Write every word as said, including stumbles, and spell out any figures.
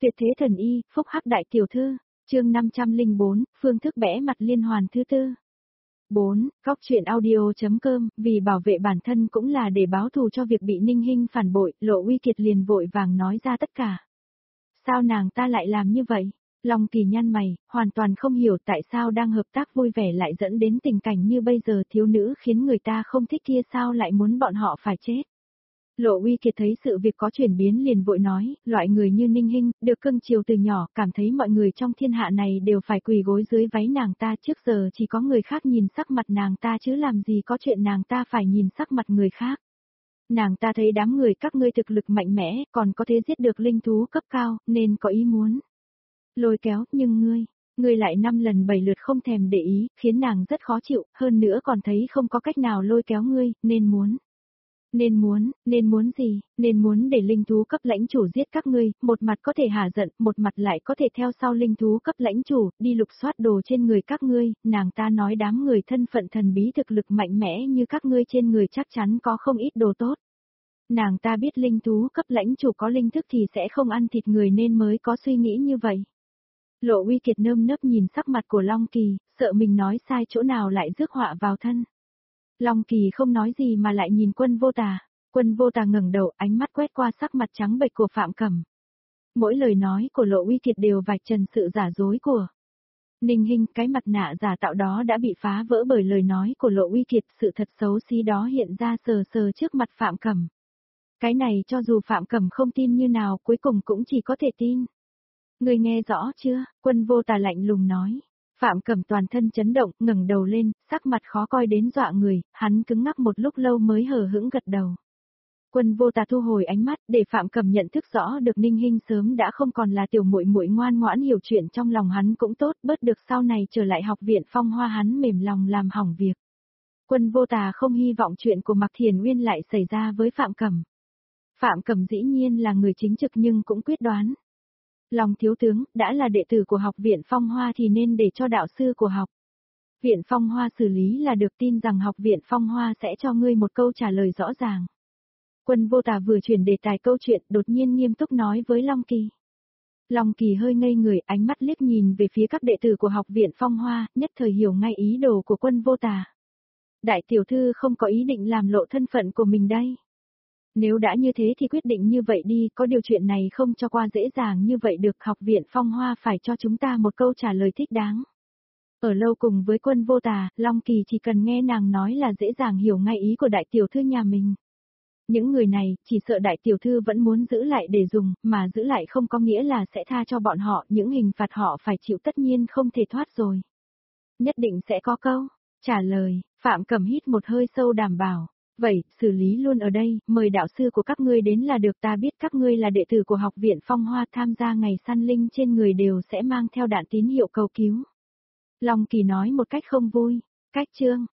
Tuyệt thế thần y, phúc hắc đại tiểu thư, chương năm trăm lẻ bốn, phương thức bẽ mặt liên hoàn thứ tư. bốn. Góc truyện audio.com, vì bảo vệ bản thân cũng là để báo thù cho việc bị Ninh Hinh phản bội, Lộ Uy Kiệt liền vội vàng nói ra tất cả. Sao nàng ta lại làm như vậy? Long Kỳ nhăn mày, hoàn toàn không hiểu tại sao đang hợp tác vui vẻ lại dẫn đến tình cảnh như bây giờ, thiếu nữ khiến người ta không thích kia sao lại muốn bọn họ phải chết. Lộ Uy Kiệt thấy sự việc có chuyển biến liền vội nói, loại người như Ninh Hinh, được cưng chiều từ nhỏ, cảm thấy mọi người trong thiên hạ này đều phải quỳ gối dưới váy nàng ta, trước giờ chỉ có người khác nhìn sắc mặt nàng ta chứ làm gì có chuyện nàng ta phải nhìn sắc mặt người khác. Nàng ta thấy đám người các ngươi thực lực mạnh mẽ, còn có thể giết được linh thú cấp cao, nên có ý muốn lôi kéo, nhưng ngươi, ngươi lại năm lần bảy lượt không thèm để ý, khiến nàng rất khó chịu, hơn nữa còn thấy không có cách nào lôi kéo ngươi, nên muốn. Nên muốn, nên muốn gì, nên muốn để linh thú cấp lãnh chủ giết các ngươi, một mặt có thể hả giận, một mặt lại có thể theo sau linh thú cấp lãnh chủ, đi lục soát đồ trên người các ngươi, nàng ta nói đám người thân phận thần bí thực lực mạnh mẽ như các ngươi trên người chắc chắn có không ít đồ tốt. Nàng ta biết linh thú cấp lãnh chủ có linh thức thì sẽ không ăn thịt người nên mới có suy nghĩ như vậy. Lộ Uy Kiệt nơm nớp nhìn sắc mặt của Long Kỳ, sợ mình nói sai chỗ nào lại rước họa vào thân. Long Kỳ không nói gì mà lại nhìn Quân Vô Tà, Quân Vô Tà ngẩng đầu, ánh mắt quét qua sắc mặt trắng bệch của Phạm Cẩm. Mỗi lời nói của Lộ Uy Kiệt đều vạch trần sự giả dối của Ninh Hinh, cái mặt nạ giả tạo đó đã bị phá vỡ bởi lời nói của Lộ Uy Kiệt, sự thật xấu xí đó hiện ra sờ sờ trước mặt Phạm Cẩm. Cái này cho dù Phạm Cẩm không tin như nào cuối cùng cũng chỉ có thể tin. Người nghe rõ chưa? Quân Vô Tà lạnh lùng nói. Phạm Cẩm toàn thân chấn động, ngẩng đầu lên, sắc mặt khó coi đến dọa người, hắn cứng ngắc một lúc lâu mới hờ hững gật đầu. Quân Vô Tà thu hồi ánh mắt, để Phạm Cẩm nhận thức rõ được Ninh Hinh sớm đã không còn là tiểu muội muội ngoan ngoãn hiểu chuyện trong lòng hắn cũng tốt, bớt được sau này trở lại học viện Phong Hoa hắn mềm lòng làm hỏng việc. Quân Vô Tà không hy vọng chuyện của Mạc Thiền Uyên lại xảy ra với Phạm Cẩm. Phạm Cẩm dĩ nhiên là người chính trực nhưng cũng quyết đoán. Long thiếu tướng, đã là đệ tử của học viện Phong Hoa thì nên để cho đạo sư của học viện Phong Hoa xử lý là được, tin rằng học viện Phong Hoa sẽ cho ngươi một câu trả lời rõ ràng. Quân Vô Tà vừa chuyển đề tài câu chuyện đột nhiên nghiêm túc nói với Long Kỳ. Long Kỳ hơi ngây người, ánh mắt liếc nhìn về phía các đệ tử của học viện Phong Hoa, nhất thời hiểu ngay ý đồ của Quân Vô Tà. Đại tiểu thư không có ý định làm lộ thân phận của mình đây. Nếu đã như thế thì quyết định như vậy đi, có điều chuyện này không cho qua dễ dàng như vậy được, học viện Phong Hoa phải cho chúng ta một câu trả lời thích đáng. Ở lâu cùng với Quân Vô Tà, Long Kỳ chỉ cần nghe nàng nói là dễ dàng hiểu ngay ý của đại tiểu thư nhà mình. Những người này, chỉ sợ đại tiểu thư vẫn muốn giữ lại để dùng, mà giữ lại không có nghĩa là sẽ tha cho bọn họ, những hình phạt họ phải chịu tất nhiên không thể thoát rồi. Nhất định sẽ có câu trả lời. Phạm Cẩm hít một hơi sâu đảm bảo. Vậy, xử lý luôn ở đây, mời đạo sư của các ngươi đến là được, ta biết các ngươi là đệ tử của học viện Phong Hoa, tham gia ngày săn linh trên người đều sẽ mang theo đạn tín hiệu cầu cứu. Long Kỳ nói một cách không vui. Cách chương,